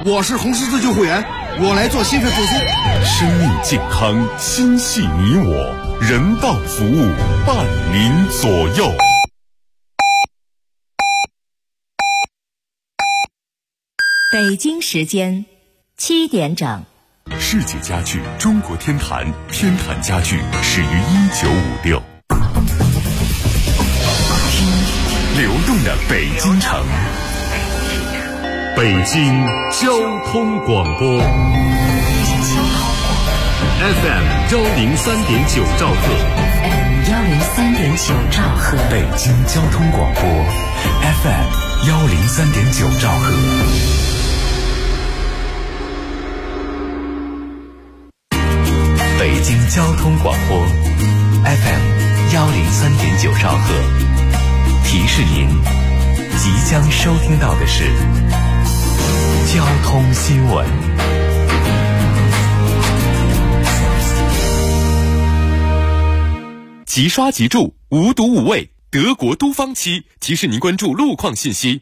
我是红十字救护员，我来做心肺复苏。 生命健康，心系你我，人道服务伴您左右。 北京时间7点整。 世界家具中国天坛，天坛家具始于1956。流动的北京城，北京交通广播 FM 103.9兆赫 103.9兆赫， 北京交通广播 FM 103.9兆赫。北京交通广播 FM 103.9兆赫，提示您即将收听到的是交通新闻。即刷即住，无毒无味，德国都方漆提示您关注路况信息。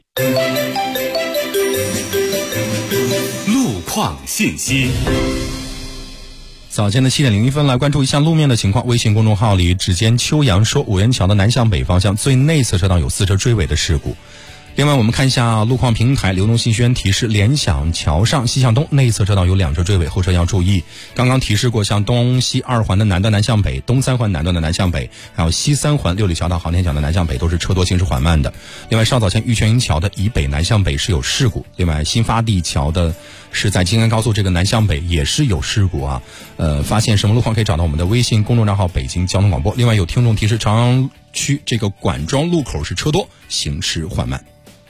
路况信息。 早间的7点01分，来关注一下路面的情况。微信公众号里，指尖秋阳说，五元桥的南向北方向最内侧车道有4车追尾的事故。另外，我们看一下路况平台，流动信息源提示，联想桥上西向东内侧车道有2车追尾，后车要注意。刚刚提示过，像东西2环的南段南向北，东3环南段的南向北，还有西3环六里桥到航天桥的南向北都是车多行驶缓慢的。另外，稍早前玉泉营桥的以北南向北是有事故。另外，新发地桥的是在京安高速这个南向北也是有事故啊。发现什么路况可以找到我们的微信公众账号北京交通广播。另外，有听众提示，朝阳区这个管庄路口是车多，行驶缓慢。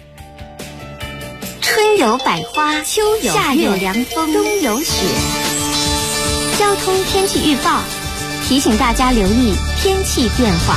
春有百花，秋有夏有凉风，冬有雪。交通天气预报提醒大家留意天气变化。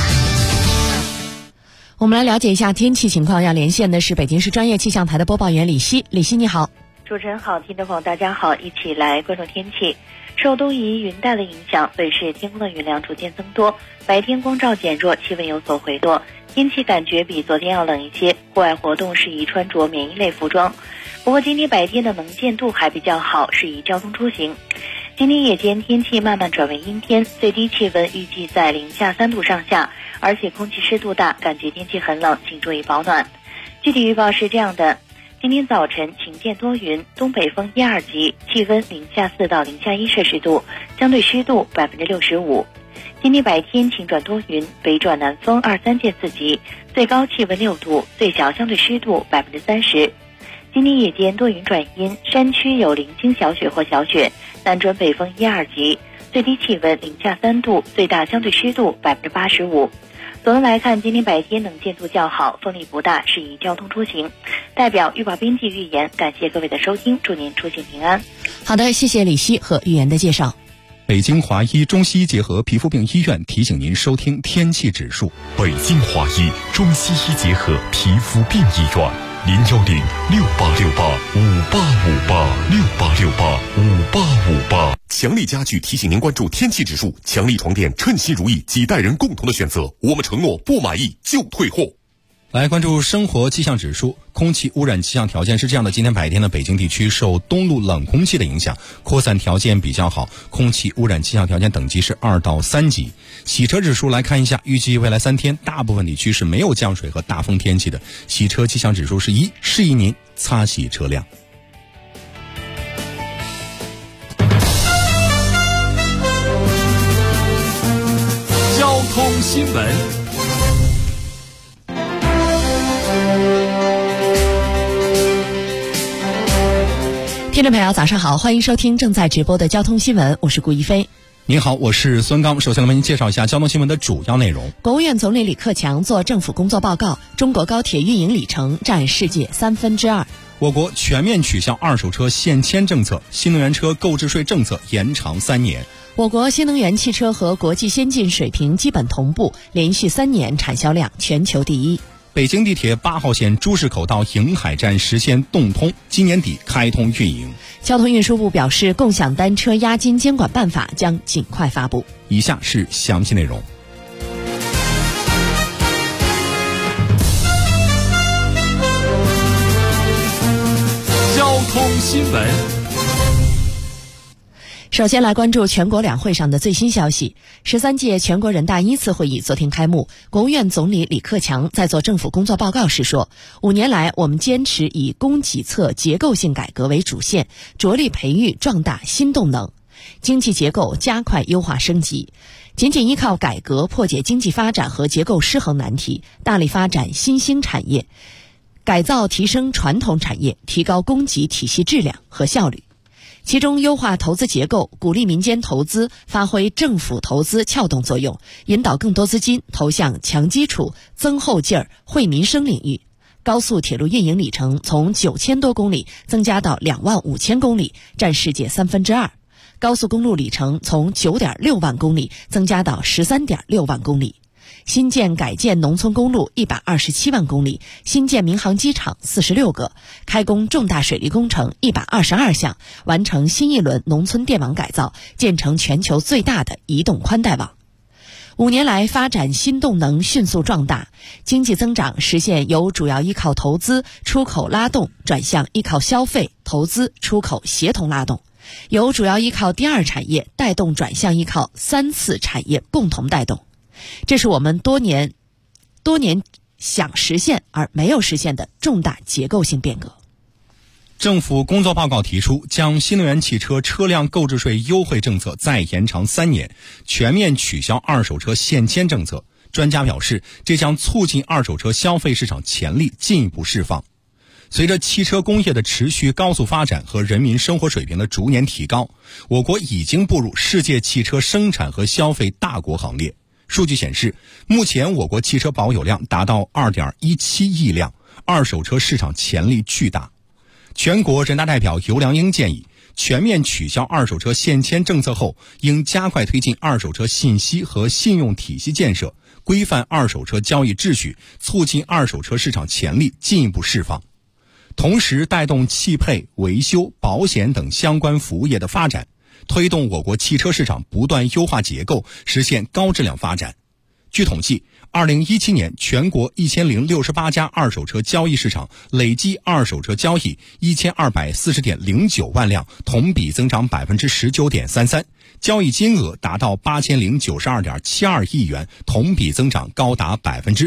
我们来了解一下天气情况，要连线的是北京市专业气象台的播报员李希。李希你好。 主持人好，听众朋友大家好，一起来关注天气。受东移云带的影响，本市天空的云量逐渐增多，白天光照减弱，气温有所回落，天气感觉比昨天要冷一些，户外活动适宜穿着棉衣类服装。不过今天白天的能见度还比较好，适宜交通出行。今天夜间天气慢慢转为阴天，最低气温预计在零下3度上下，而且空气湿度大，感觉天气很冷，请注意保暖。具体预报是这样的：今天早晨晴间多云，东北风1、2级，气温零下4到零下1摄氏度，相对湿度65%。今天白天晴转多云，北转南风2、3届4级，最高气温6度，最小相对湿度30%。今天夜间多云转阴，山区有零星小雪或小雪，南转北风1、2级，最低气温零下3度，最大相对湿度85%。总的来看，今天白天能见度较好，风力不大，适宜交通出行。代表预报编辑预言，感谢各位的收听，祝您出行平安。 好的，谢谢李希和预言的介绍。 北京华医中西医结合皮肤病医院提醒您收听天气指数。 北京华医中西医结合皮肤病医院，010-6868-5858，6868-5858。强力家具提醒您关注天气指数，强力床垫称心如意，几代人共同的选择，我们承诺不满意就退货。 来关注生活气象指数，空气污染气象条件是这样的：今天白天的北京地区受东路冷空气的影响，扩散条件比较好，空气污染气象条件等级是2到3级。洗车指数来看一下，预计未来3天大部分地区是没有降水和大风天气的，洗车气象指数是1，适宜您擦洗车辆。 交通新闻。 听众朋友早上好，欢迎收听正在直播的交通新闻，我是顾一飞。 您好，我是孙刚。首先来为您介绍一下交通新闻的主要内容。 国务院总理李克强作政府工作报告，中国高铁运营里程占世界2/3。 我国全面取消二手车限迁政策，新能源车购置税政策延长3年。 我国新能源汽车和国际先进水平基本同步，连续3年产销量全球第一。 北京地铁8号线朱市口到瀛海站实现动通，今年底开通运营。 交通运输部表示，共享单车押金监管办法将尽快发布。 以下是详细内容。 交通新闻。 首先来关注全国两会上的最新消息。13届全国人大1次会议昨天开幕，国务院总理李克强在做政府工作报告时说，5年来我们坚持以供给侧结构性改革为主线，着力培育壮大新动能，经济结构加快优化升级。仅仅依靠改革破解经济发展和结构失衡难题，大力发展新兴产业，改造提升传统产业，提高供给体系质量和效率。其中优化投资结构，鼓励民间投资，发挥政府投资撬动作用，引导更多资金投向强基础、增后劲儿、惠民生领域。高速铁路运营里程从9000多公里增加到25000公里，占世界2/3。高速公路里程从9.6万公里增加到13.6万公里。新建改建农村公路127万公里，新建民航机场46个，开工重大水利工程122项，完成新一轮农村电网改造，建成全球最大的移动宽带网。5年来，发展新动能迅速壮大，经济增长实现由主要依靠投资、出口拉动转向依靠消费、投资、出口协同拉动，由主要依靠第二产业带动转向依靠3次产业共同带动。这是我们多年想实现而没有实现的重大结构性变革。 政府工作报告提出，将新能源汽车车辆购置税优惠政策再延长3年，全面取消二手车限迁政策。专家表示，这将促进二手车消费市场潜力进一步释放。随着汽车工业的持续高速发展和人民生活水平的逐年提高，我国已经步入世界汽车生产和消费大国行列。数据显示，目前我国汽车保有量达到2.17亿辆，二手车市场潜力巨大。全国人大代表尤良英建议，全面取消二手车限迁政策后，应加快推进二手车信息和信用体系建设，规范二手车交易秩序，促进二手车市场潜力进一步释放。同时带动汽配、维修、保险等相关服务业的发展，推动我国汽车市场不断优化结构，实现高质量发展。据统计，2017年全国1068家二手车交易市场累计二手车交易1240.09万辆，同比增长19.33%，交易金额达到8092.72亿元，同比增长高达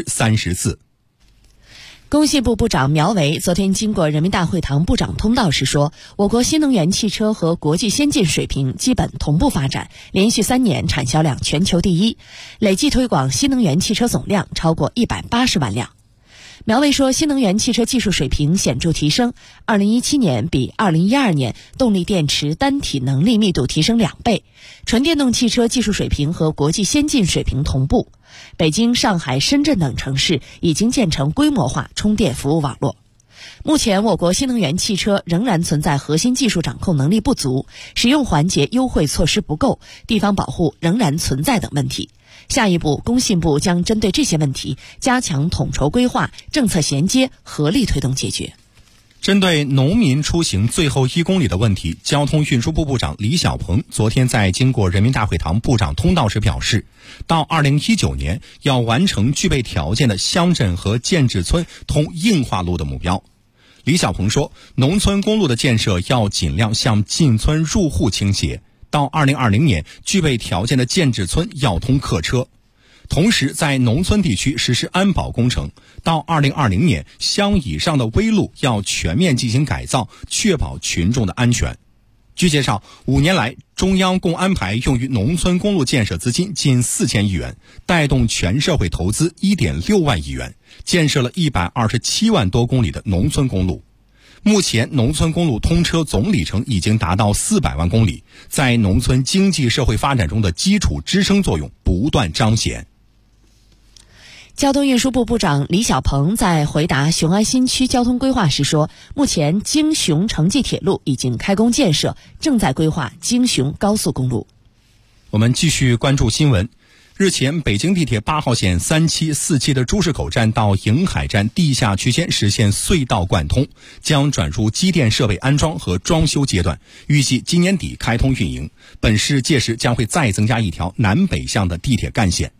34%。 工信部部长苗圩昨天经过人民大会堂部长通道时说，我国新能源汽车和国际先进水平基本同步发展，连续3年产销量全球第一，累计推广新能源汽车总量超过180万辆。苗圩说，新能源汽车技术水平显著提升，2017年比2012年动力电池单体能力密度提升2倍，纯电动汽车技术水平和国际先进水平同步。北京、上海、深圳等城市已经建成规模化充电服务网络。目前我国新能源汽车仍然存在核心技术掌控能力不足、使用环节优惠措施不够、地方保护仍然存在等问题。下一步，工信部将针对这些问题加强统筹规划、政策衔接，合力推动解决。 针对农民出行最后1公里的问题，交通运输部部长李小鹏昨天在经过人民大会堂部长通道时表示，到2019年要完成具备条件的乡镇和建制村通硬化路的目标。李小鹏说，农村公路的建设要尽量向进村入户倾斜，到2020年具备条件的建制村要通客车。同时在农村地区实施安保工程，到2020年乡以上的危路要全面进行改造，确保群众的安全。据介绍，5年来中央共安排用于农村公路建设资金近4000亿元，带动全社会投资1.6万亿元，建设了127万多公里的农村公路。目前农村公路通车总里程已经达到400万公里，在农村经济社会发展中的基础支撑作用不断彰显。 交通运输部部长李小鹏在回答雄安新区交通规划时说，目前京雄城际铁路已经开工建设，正在规划京雄高速公路。 我们继续关注新闻。日前，北京地铁8号线3期、4期的朱市口站到瀛海站地下区间实现隧道贯通，将转入机电设备安装和装修阶段，预计今年底开通运营。本市届时将会再增加一条南北向的地铁干线。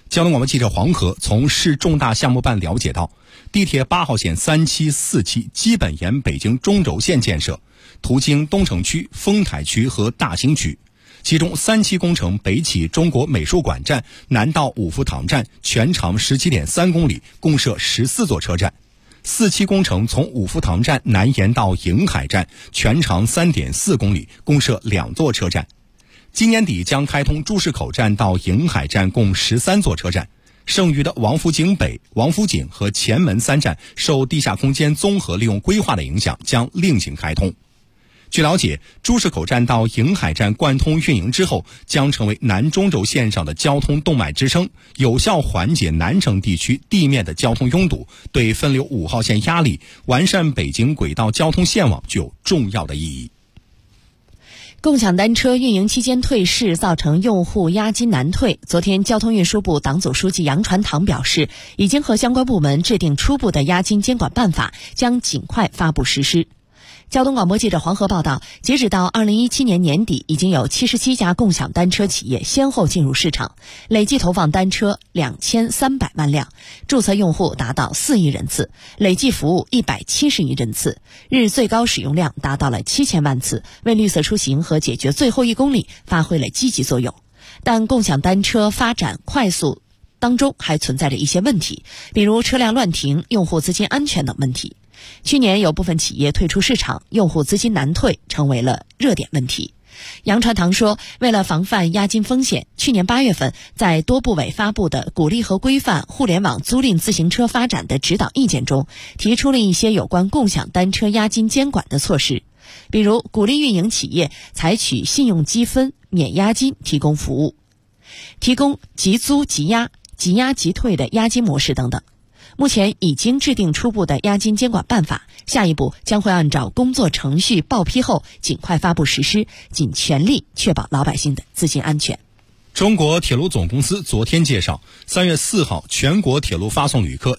交通广播记者黄河从市重大项目办了解到，地铁8号线3期、4期基本沿北京中轴线建设，途经东城区、丰台区和大兴区。其中3期工程北起中国美术馆站，南到五福塘站，全长17.3公里，共设14座车站。4期工程从五福塘站南延到瀛海站，全长3.4公里，共设2座车站。今年底将开通朱市口站到瀛海站，共13座车站。剩余的王府井北、王府井和前门3站受地下空间综合利用规划的影响，将另行开通。据了解，朱市口站到瀛海站贯通运营之后，将成为南中轴线上的交通动脉支撑，有效缓解南城地区地面的交通拥堵，对分流5号线压力、完善北京轨道交通线网具有重要的意义。 共享单车运营期间退市，造成用户押金难退。昨天，交通运输部党组书记杨传堂表示，已经和相关部门制定初步的押金监管办法，将尽快发布实施。交通广播记者黄河报道，截止到2017年年底，已经有77家共享单车企业先后进入市场，累计投放单车2300万辆，注册用户达到4亿人次，累计服务170亿人次，日最高使用量达到了7000万次，为绿色出行和解决最后1公里发挥了积极作用。但共享单车发展快速当中还存在着一些问题，比如车辆乱停、用户资金安全等问题。去年有部分企业退出市场，用户资金难退成为了热点问题。杨传堂说，为了防范押金风险，去年8月份在多部委发布的鼓励和规范互联网租赁自行车发展的指导意见中，提出了一些有关共享单车押金监管的措施，比如鼓励运营企业采取信用积分、免押金提供服务，提供即租即押、即押即退的押金模式等等。目前已经制定初步的押金监管办法，下一步将会按照工作程序报批后尽快发布实施，尽全力确保老百姓的资金安全。 中国铁路总公司昨天介绍，3月4号全国铁路发送旅客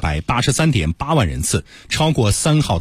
1283.8万人次，超过3号的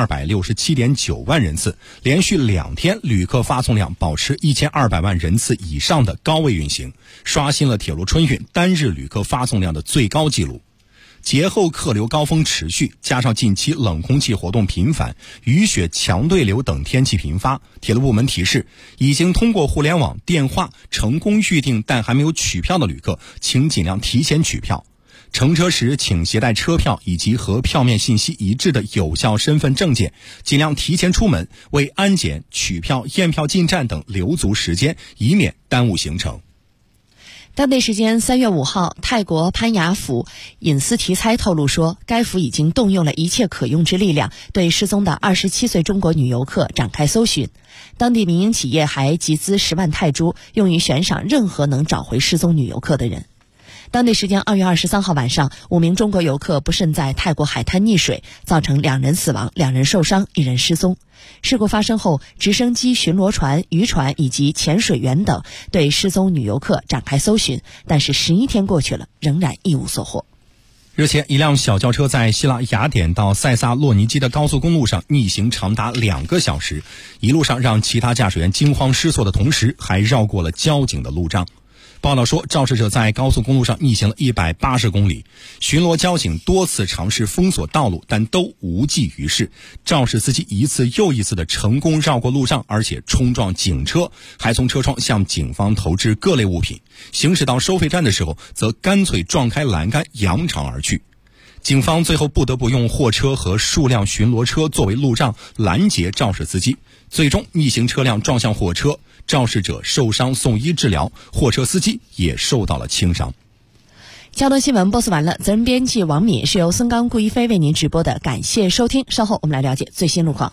1267.9万人次，连续2天旅客发送量保持1200万人次以上的高位运行，刷新了铁路春运单日旅客发送量的最高纪录。节后客流高峰持续，加上近期冷空气活动频繁、雨雪强对流等天气频发，铁路部门提示，已经通过互联网、电话成功预订但还没有取票的旅客，请尽量提前取票。乘车时请携带车票以及和票面信息一致的有效身份证件，尽量提前出门，为安检、取票、验票进站等留足时间，以免耽误行程。 当地时间3月5号，泰国潘雅府隐私提猜透露说，该府已经动用了一切可用之力量，对失踪的27岁中国女游客展开搜寻。当地民营企业还集资10万泰铢，用于悬赏任何能找回失踪女游客的人。当地时间2月23号晚上，5名中国游客不慎在泰国海滩溺水，造成2人死亡、2人受伤、1人失踪。事故发生后，直升机、巡逻船、渔船以及潜水员等对失踪女游客展开搜寻，但是11天过去了，仍然一无所获。 日前，一辆小轿车在希腊雅典到塞萨洛尼基的高速公路上逆行长达2个小时，一路上让其他驾驶员惊慌失措的同时，还绕过了交警的路障。报道说，肇事者在高速公路上逆行了180公里，巡逻交警多次尝试封锁道路，但都无济于事。肇事司机一次又一次的成功绕过路障，而且冲撞警车，还从车窗向警方投掷各类物品。行驶到收费站的时候，则干脆撞开栏杆，扬长而去。警方最后不得不用货车和数辆巡逻车作为路障拦截肇事司机，最终逆行车辆撞向货车，肇事者受伤送医治疗，货车司机也受到了轻伤。 交通新闻播送完了，责任编辑王敏，是由孙刚、顾一飞为您直播的，感谢收听。稍后我们来了解最新路况。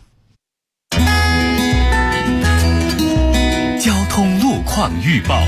交通路况预报。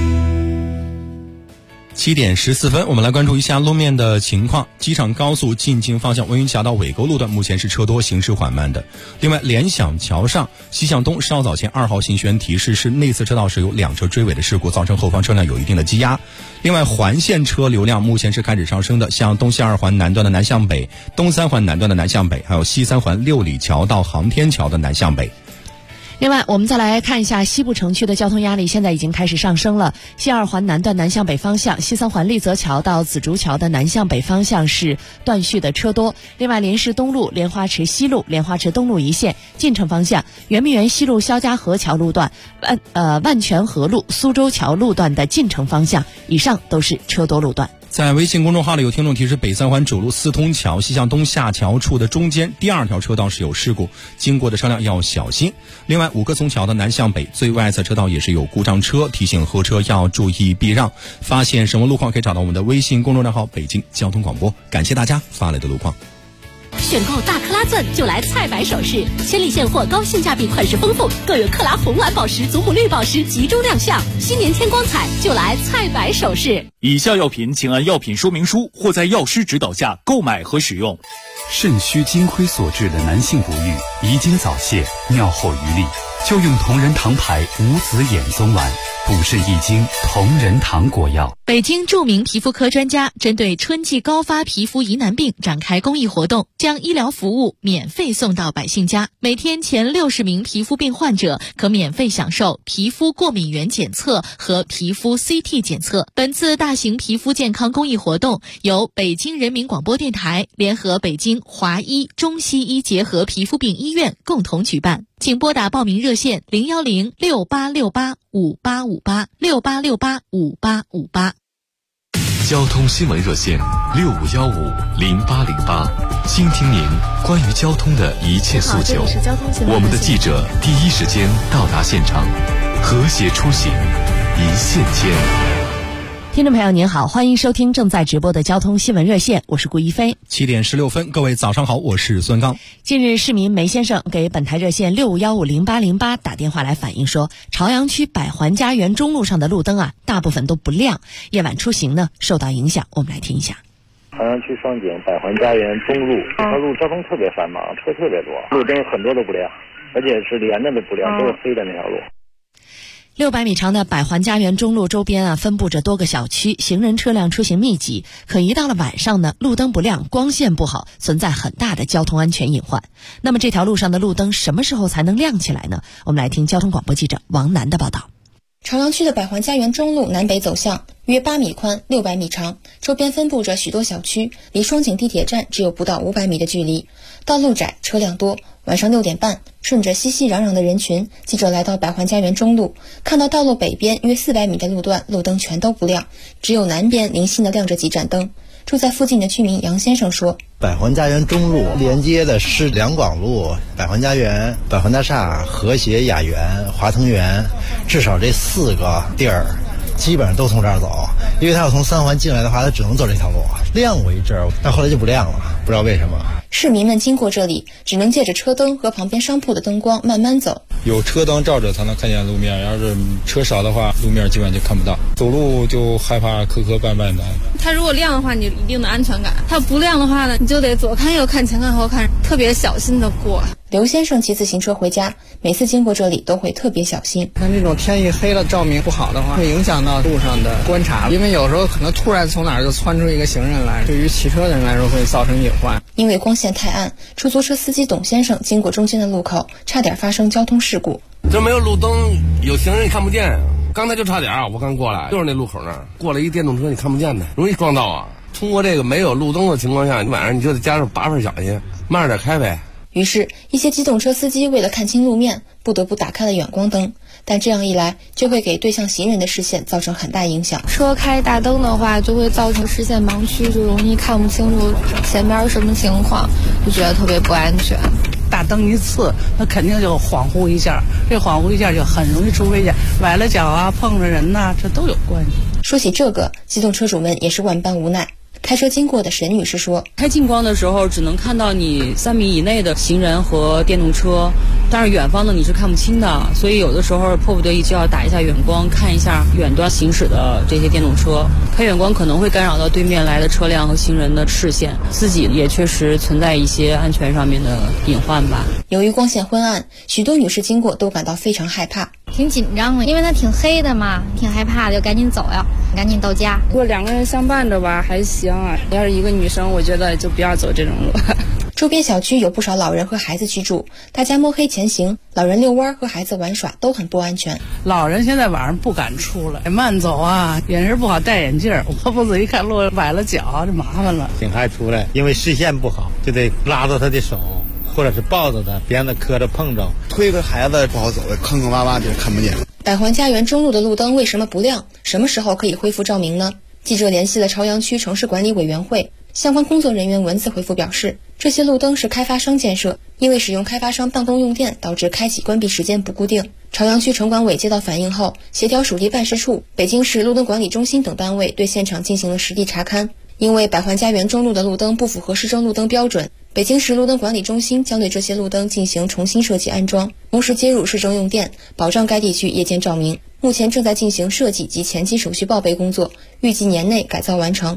7点14分，我们来关注一下路面的情况。机场高速进京方向文榆桥到尾沟路段目前是车多，行驶缓慢的。另外，联想桥上西向东稍早前2号信宣提示是内侧车道是有2车追尾的事故，造成后方车辆有一定的积压。另外，环线车流量目前是开始上升的，像东西2环南段的南向北、东3环南段的南向北，还有西3环六里桥到航天桥的南向北。 另外，我们再来看一下西部城区的交通压力，现在已经开始上升了。西二环南段南向北方向，西三环立泽桥到紫竹桥的南向北方向是断续的车多。另外，莲市东路、莲花池西路、莲花池东路一线进城方向，圆明园西路肖家河桥路段、万泉河路、苏州桥路段的进城方向，以上都是车多路段。 在微信公众号里有听众提示，北三环主路四通桥西向东下桥处的中间第2条车道是有事故，经过的车辆要小心。另外，五棵松桥的南向北最外侧车道也是有故障车，提醒后车要注意避让。发现什么路况可以找到我们的微信公众账号北京交通广播。感谢大家发来的路况。 选购大克拉钻就来菜百首饰，千里现货，高性价比，款式丰富，更有克拉红蓝宝石、祖母绿宝石集中亮相。新年添光彩，就来菜百首饰。 以下药品请按药品说明书或在药师指导下购买和使用。 肾虚金亏所致的男性不育、遗精早泄、尿后余力，就用同仁堂牌无籽眼松丸，补肾益精，同仁堂果药。 北京著名皮肤科专家针对春季高发皮肤疑难病展开公益活动，将医疗服务免费送到百姓家。每天前60名皮肤病患者可免费享受皮肤过敏原检测和皮肤 CT 检测。本次大型皮肤健康公益活动由北京人民广播电台联合北京华医中西医结合皮肤病医院共同举办。请拨打报名热线01068685858，68685858。 交通新闻热线65150808，倾听您关于交通的一切诉求。我们的记者第一时间到达现场，和谐出行，一线牵。 听众朋友您好，欢迎收听正在直播的交通新闻热线，我是顾一飞。 7点16分，各位早上好，我是孙刚。 近日，市民梅先生给本台热线65150808打电话来反映说，朝阳区百环家园中路上的路灯大部分都不亮，夜晚出行呢受到影响。我们来听一下。 朝阳区双井百环家园中路这条路交通特别繁忙，车特别多，路灯很多都不亮，而且是连着的不亮，都是黑的那条路。 600米长的百环家园中路周边分布着多个小区，行人车辆出行密集。可一到了晚上呢，路灯不亮，光线不好，存在很大的交通安全隐患。那么这条路上的路灯什么时候才能亮起来呢？我们来听交通广播记者王楠的报道。 朝阳区的百环家园中路南北走向约8米宽，600米长，周边分布着许多小区，离双井地铁站只有不到500米的距离。道路窄，车辆多。晚上6点半，顺着熙熙攘攘的人群，记者来到百环家园中路，看到道路北边约400米的路段，路灯全都不亮，只有南边零星的亮着几盏灯。住在附近的居民杨先生说， 百环家园中路连接的是两广路、百环家园、百环大厦、和谐雅园、华腾园，至少这4个地儿基本上都从这儿走，因为他要从3环进来的话，他只能走这条路。亮过一阵儿，但后来就不亮了，不知道为什么。 市民们经过这里，只能借着车灯和旁边商铺的灯光慢慢走。 有车灯照着才能看见路面，要是车少的话，路面基本就看不到。走路就害怕磕磕绊绊的。 它如果亮的话，你有一定的安全感；它不亮的话呢，你就得左看右看，前看后看，特别小心的过。 刘先生骑自行车回家，每次经过这里都会特别小心。 像这种天一黑了，照明不好的话，会影响到路上的观察，因为有时候可能突然从哪儿就窜出一个行人来，对于骑车的人来说会造成隐患。 因为光线太暗，出租车司机董先生经过中间的路口，差点发生交通事故。 这没有路灯，有行人看不见，刚才就差点，我刚过来，就是那路口那儿过来一电动车，你看不见的，容易撞到啊。通过这个没有路灯的情况下，你晚上你就得加上把份小心，慢点开呗。 于是，一些机动车司机为了看清路面，不得不打开了远光灯。但这样一来，就会给对向行人的视线造成很大影响。 车开大灯的话，就会造成视线盲区，就容易看不清楚前面什么情况，就觉得特别不安全。 大灯一刺，那肯定就恍惚一下，这恍惚一下就很容易出危险，崴了脚啊，碰着人呐，这都有关系。 说起这个，机动车主们也是万般无奈。开车经过的沈女士说， 开近光的时候只能看到你3米以内的行人和电动车，但是远方的你是看不清的，所以有的时候迫不得已就要打一下远光，看一下远端行驶的这些电动车。开远光可能会干扰到对面来的车辆和行人的视线，自己也确实存在一些安全上面的隐患吧。 由于光线昏暗，许多女士经过都感到非常害怕， 挺紧张的，因为它挺黑的嘛，挺害怕的，就赶紧走呀，赶紧到家。 如果2个人相伴着吧还行啊，要是一个女生，我觉得就不要走这种路。 周边小区有不少老人和孩子居住，大家摸黑前行，老人遛弯和孩子玩耍都很不安全。 老人现在晚上不敢出来，慢走啊，眼神不好戴眼镜，我不仔细看路崴了脚就麻烦了。 挺害出来，因为视线不好，就得拉着他的手，或者是抱着他，别让他磕着碰着， 推个孩子不好走的，坑坑洼洼的看不见。 百环家园中路的路灯为什么不亮？什么时候可以恢复照明呢？记者联系了朝阳区城市管理委员会，相关工作人员文字回复表示，这些路灯是开发商建设，因为使用开发商当灯用电，导致开启关闭时间不固定。朝阳区城管委接到反映后，协调属地办事处、北京市路灯管理中心等单位对现场进行了实地查勘。因为百环家园中路的路灯不符合市政路灯标准，北京市路灯管理中心将对这些路灯进行重新设计安装，同时接入市政用电，保障该地区夜间照明。目前正在进行设计及前期手续报备工作，预计年内改造完成。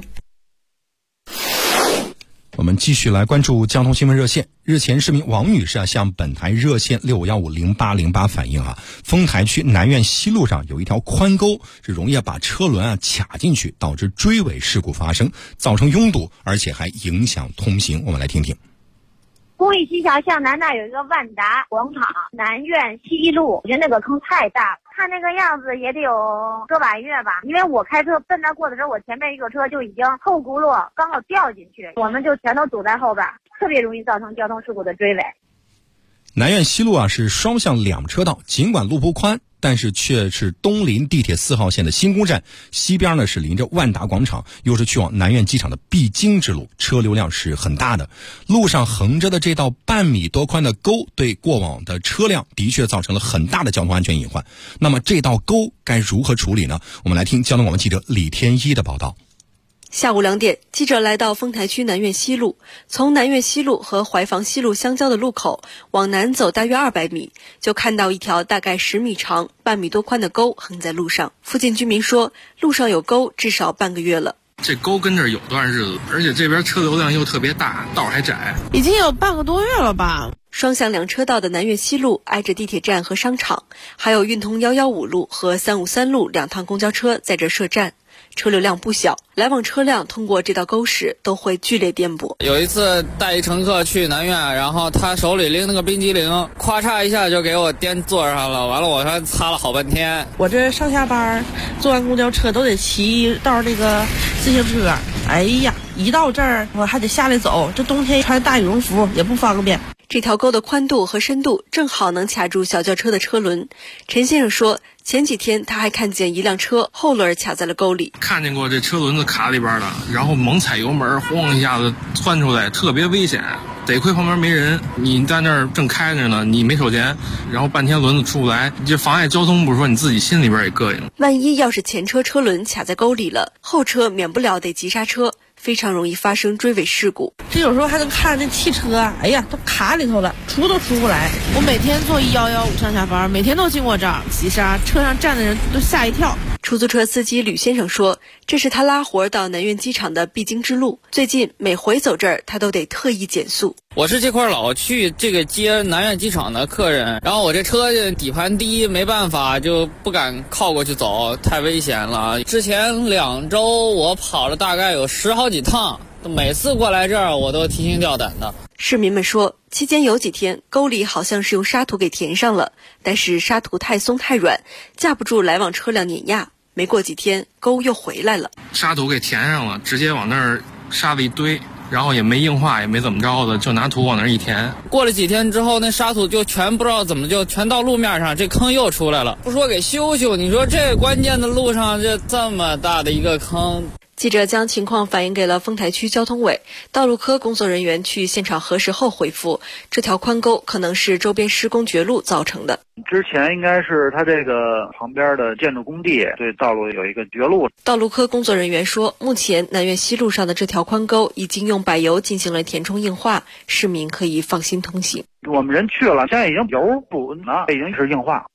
我们继续来关注交通新闻热线。日前，市民王女士向本台热线65150808反映丰台区南苑西路上有一条宽沟，是容易把车轮卡进去，导致追尾事故发生，造成拥堵，而且还影响通行。我们来听听。 公益西桥向南那有一个万达广场南苑西路，我觉得那个坑太大，看那个样子也得有个把月吧。因为我开车奔那过的时候，我前面一个车就已经后轱辘刚好掉进去，我们就全都堵在后边，特别容易造成交通事故的追尾。 南苑西路是双向两车道，尽管路不宽，但是却是东临地铁4号线的新宫站，西边呢是临着万达广场，又是去往南苑机场的必经之路，车流量是很大的。路上横着的这道半米多宽的沟，对过往的车辆的确造成了很大的交通安全隐患。那么这道沟该如何处理呢？我们来听交通广播记者李天一的报道。 下午2点，记者来到丰台区南苑西路，从南苑西路和怀房西路相交的路口往南走大约200米，就看到一条大概10米长、半米多宽的沟横在路上。附近居民说，路上有沟至少半个月了。 这沟跟这儿有段日子，而且这边车流量又特别大，道还窄， 已经有半个多月了吧。双向两车道的南苑西路挨着地铁站和商场，还有运通115路和353路2趟公交车在这设站，车流量不小，来往车辆通过这道沟时都会剧烈颠簸。 有一次带一乘客去南苑，然后他手里拎那个冰激凌，咵嚓一下就给我颠座上了，完了我还擦了好半天。 我这上下班坐完公交车都得骑到那个自行车，哎呀，一到这儿我还得下来走，这冬天穿大羽绒服也不方便。 这条沟的宽度和深度正好能卡住小轿车的车轮。陈先生说，前几天他还看见一辆车后轮卡在了沟里， 看见过这车轮子卡里边了，然后猛踩油门，咣一下子窜出来，特别危险。得亏旁边没人，你在那儿正开着呢，你没收钱，然后半天轮子出不来，这妨碍交通，不是说你自己心里边也膈应。 万一要是前车车轮卡在沟里了，后车免不了得急刹车，非常容易发生追尾事故。 这有时候还能看那汽车，哎呀，都卡里头了，出都出不来。我每天坐115上下班，每天都经过这儿急刹，车上站的人都吓一跳。 出租车司机吕先生说，这是他拉活到南苑机场的必经之路，最近每回走这儿他都得特意减速。 我是这块老去这个接南苑机场的客人，然后我这车底盘低，没办法就不敢靠过去走，太危险了。之前2周我跑了大概有10好几趟，每次过来这儿我都提心吊胆的。 市民们说，期间有几天沟里好像是用沙土给填上了，但是沙土太松太软，架不住来往车辆碾压。没过几天，沟又回来了， 沙土给填上了，直接往那儿沙子一堆，然后也没硬化，也没怎么着的，就拿土往那儿一填。 过了几天之后，那沙土就全不知道怎么就全到路面上，这坑又出来了。不说给修修，你说这关键的路上这么大的一个坑。 记者将情况反映给了丰台区交通委，道路科工作人员去现场核实后回复，这条宽沟可能是周边施工绝路造成的。 之前应该是它这个旁边的建筑工地对道路有一个绝路。 道路科工作人员说，目前南苑西路上的这条宽沟已经用柏油进行了填充硬化，市民可以放心通行。 我们人去了，现在已经油补了，已经是硬化。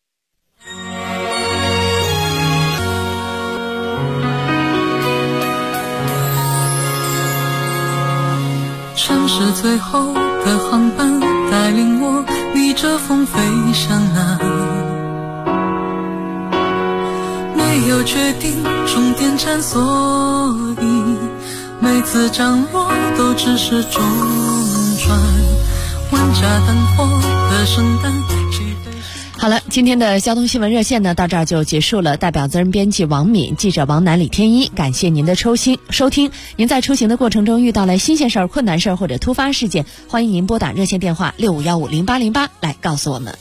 城市最后的航班带领我逆着风飞向那没有决定终点站，所以每次降落都只是种种。 转，万家灯火的圣诞。 好了，今天的交通新闻热线呢，到这儿就结束了。代表责任编辑王敏，记者王楠、李天一，感谢您的收听。您在出行的过程中遇到了新鲜事儿、困难事儿或者突发事件，欢迎您拨打热线电话65150808来告诉我们。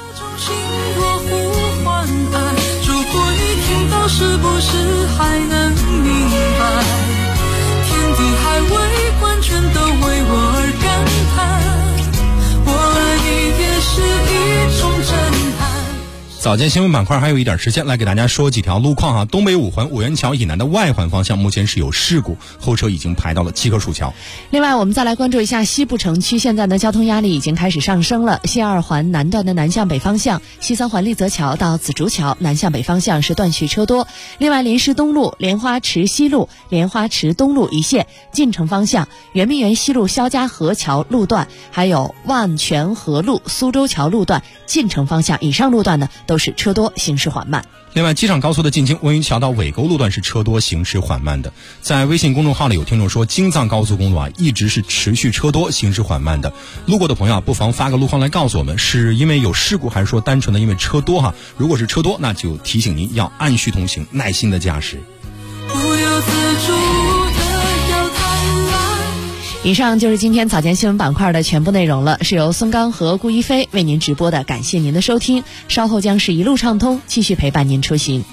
如果你听到，是不是还能明白？天地海为官，全都为我而感叹。我爱你也是一种震撼。 早间新闻板块还有一点时间，来给大家说几条路况啊。东北五环五元桥以南的外环方向目前是有事故，后车已经排到了七棵树桥。 另外我们再来关注一下西部城区，现在呢交通压力已经开始上升了。西二环南段的南向北方向，西三环立泽桥到紫竹桥南向北方向是断续车多。另外莲师东路、莲花池西路、莲花池东路一线进城方向，圆明园西路肖家河桥路段，还有万泉河路苏州桥路段进城方向以上路段呢都是车多，行驶缓慢。 另外，机场高速的进京文榆桥到尾沟路段是车多，行驶缓慢的。在微信公众号里有听众说，京藏高速公路一直是持续车多，行驶缓慢的。路过的朋友不妨发个路况来告诉我们，是因为有事故，还是说单纯的因为车多如果是车多，那就提醒您要按序通行，耐心的驾驶。 以上就是今天早间新闻板块的全部内容了，是由孙刚和顾一飞为您直播的，感谢您的收听，稍后将是一路畅通，继续陪伴您出行。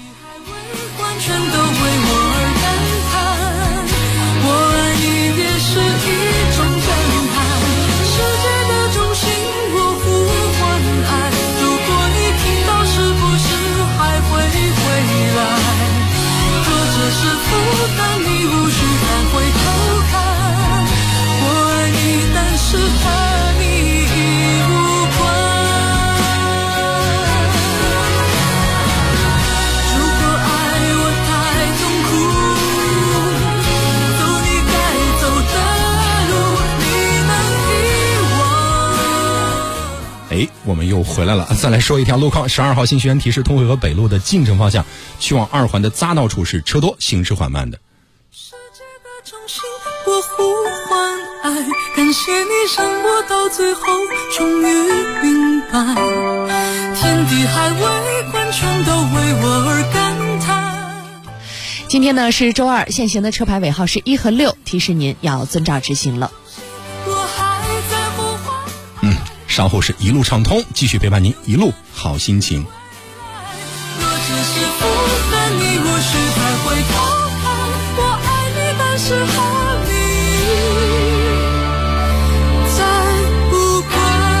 我们又回来了，再来说一条路况。12号信息员提示，通惠河北路的进城方向去往2环的匝道处是车多，行驶缓慢的。 世界的中心，我呼唤爱，感谢你让我到最后终于明白，天地海为官，全都为我而感叹。 今天呢是周二，现行的车牌尾号是1和6，提示您要遵照执行了。 稍后是一路畅通，继续陪伴您一路好心情。 若只是负担你，或许才会偷看我爱你，但是和你再不管。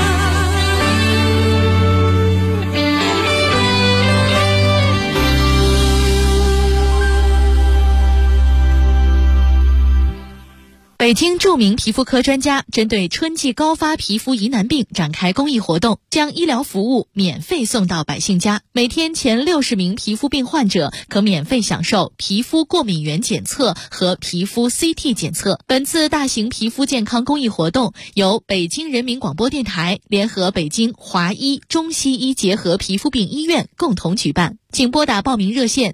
北京著名皮肤科专家针对春季高发皮肤疑难病展开公益活动，将医疗服务免费送到百姓家。每天前60名皮肤病患者可免费享受皮肤过敏原检测和皮肤 CT 检测。本次大型皮肤健康公益活动由北京人民广播电台联合北京华医中西医结合皮肤病医院共同举办。请拨打报名热线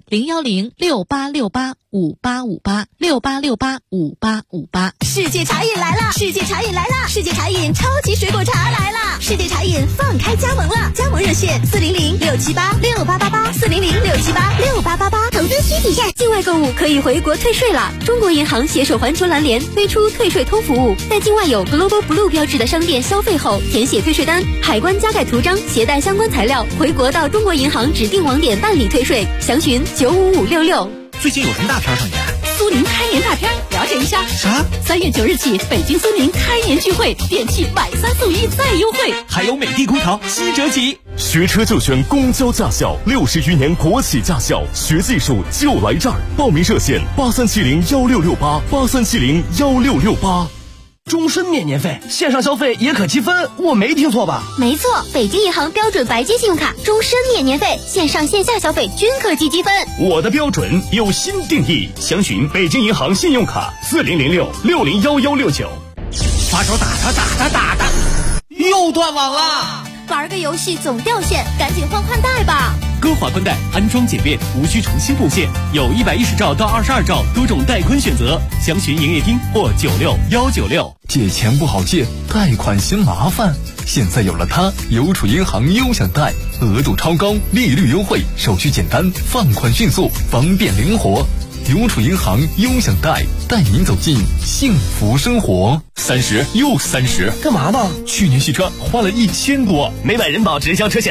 01068685858，68685858。 世界茶饮来了！世界茶饮来了！世界茶饮超级水果茶来了！世界茶饮放开加盟了，加盟热线400-678-6888，400-678-6888。投资需体现，境外购物可以回国退税了。中国银行携手环球蓝联推出退税通服务，在境外有 Global Blue 标志的商店消费后，填写退税单，海关加盖图章，携带相关材料，回国到中国银行指定网点办理退税，详询95566。 最近有什么大片上演？ 苏宁开年大片，了解一下。 啥 ？3月9日起，北京苏宁开年聚会，电器买3送1再优惠， 还有美的空调7折起。 学车就选公交驾校，60余年国企驾校，学技术就来这儿。报名热线83701668，83701668。 终身免年费，线上消费也可积分，我没听错吧？ 没错，北京银行标准白金信用卡终身免年费，线上线下消费均可积积分。 我的标准有新定义，详询北京银行信用卡4006601169。 发手打他，又断网了。 玩个游戏总掉线，赶紧换宽带吧。 歌华宽带安装简便，无需重新布线，有110兆到22兆多种带宽选择，详询营业厅或96196。 借钱不好借，贷款嫌麻烦，现在有了它，邮储银行优享贷，额度超高，利率优惠，手续简单，放款迅速，方便灵活。邮储银行优享贷，带您走进幸福生活。 30又30， 干嘛呢？ 去年洗车花了1000多， 没买人保直销车险。